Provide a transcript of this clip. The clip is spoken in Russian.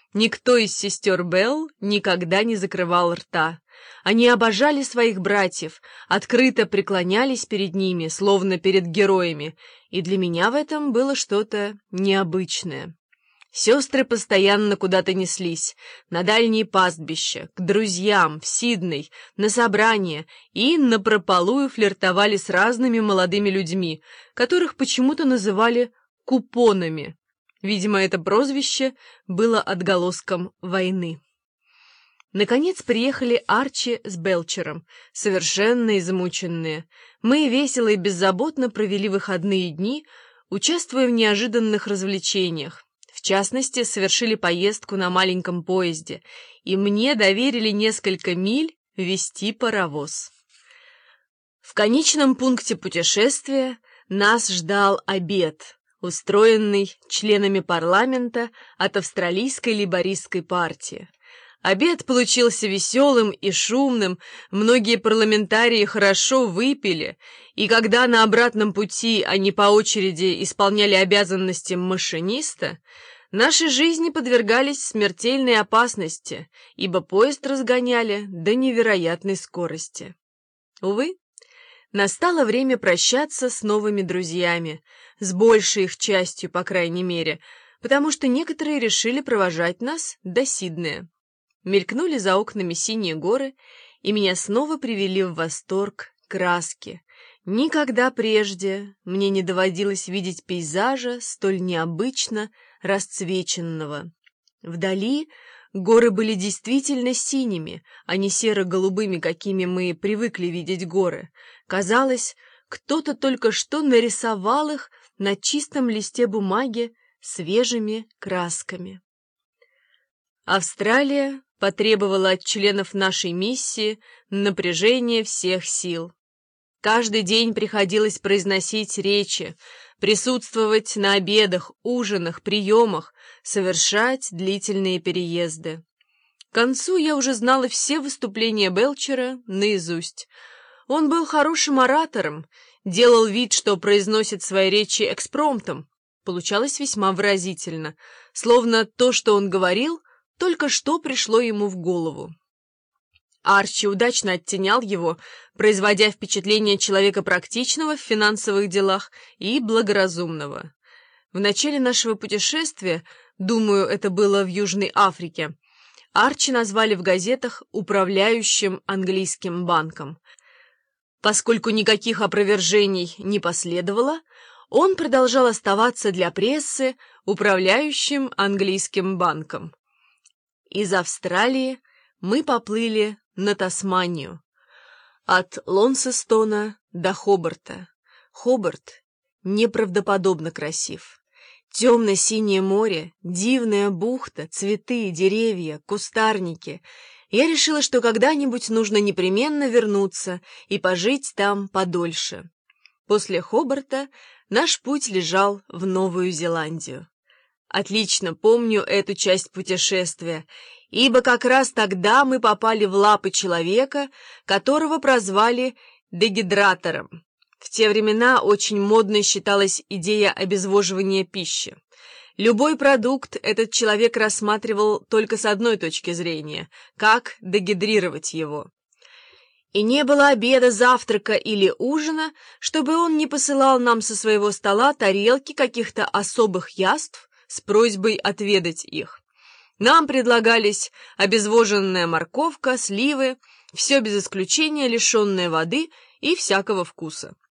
Никто из сестер Белл никогда не закрывал рта. Они обожали своих братьев, открыто преклонялись перед ними, словно перед героями, и для меня в этом было что-то необычное. Сестры постоянно куда-то неслись, на дальние пастбища, к друзьям, в Сидней, на собрания, и напропалую флиртовали с разными молодыми людьми, которых почему-то называли «купонами». Видимо, это прозвище было отголоском войны. Наконец приехали Арчи с Белчером, совершенно измученные. Мы весело и беззаботно провели выходные дни, участвуя в неожиданных развлечениях. В частности, совершили поездку на маленьком поезде, и мне доверили несколько миль вести паровоз. В конечном пункте путешествия нас ждал обед, устроенный членами парламента от австралийской лейбористской партии. Обед получился веселым и шумным, многие парламентарии хорошо выпили, и когда на обратном пути они по очереди исполняли обязанности машиниста, наши жизни подвергались смертельной опасности, ибо поезд разгоняли до невероятной скорости. Увы, настало время прощаться с новыми друзьями, с большей их частью, по крайней мере, потому что некоторые решили провожать нас до Сиднея. Мелькнули за окнами синие горы, и меня снова привели в восторг краски. Никогда прежде мне не доводилось видеть пейзажа столь необычно расцвеченного. Вдали горы были действительно синими, а не серо-голубыми, какими мы привыкли видеть горы. Казалось, кто-то только что нарисовал их на чистом листе бумаги свежими красками. Австралия потребовала от членов нашей миссии напряжения всех сил. Каждый день приходилось произносить речи, присутствовать на обедах, ужинах, приемах, совершать длительные переезды. К концу я уже знала все выступления Белчера наизусть. Он был хорошим оратором, делал вид, что произносит свои речи экспромтом. Получалось весьма выразительно, словно то, что он говорил, только что пришло ему в голову. Арчи удачно оттенял его, производя впечатление человека практичного в финансовых делах и благоразумного. В начале нашего путешествия, думаю, это было в Южной Африке, Арчи назвали в газетах управляющим английским банком. Поскольку никаких опровержений не последовало, он продолжал оставаться для прессы управляющим английским банком. Из Австралии мы поплыли на Тасманию, от Лонсестона до Хобарта. Хобарт неправдоподобно красив. Темно-синее море, дивная бухта, цветы, деревья, кустарники. Я решила, что когда-нибудь нужно непременно вернуться и пожить там подольше. После Хобарта наш путь лежал в Новую Зеландию. Отлично помню эту часть путешествия, ибо как раз тогда мы попали в лапы человека, которого прозвали дегидратором. В те времена очень модной считалась идея обезвоживания пищи. Любой продукт этот человек рассматривал только с одной точки зрения – как дегидрировать его. И не было обеда, завтрака или ужина, чтобы он не посылал нам со своего стола тарелки каких-то особых яств с просьбой отведать их. Нам предлагались обезвоженная морковка, сливы, все без исключения лишенное воды и всякого вкуса.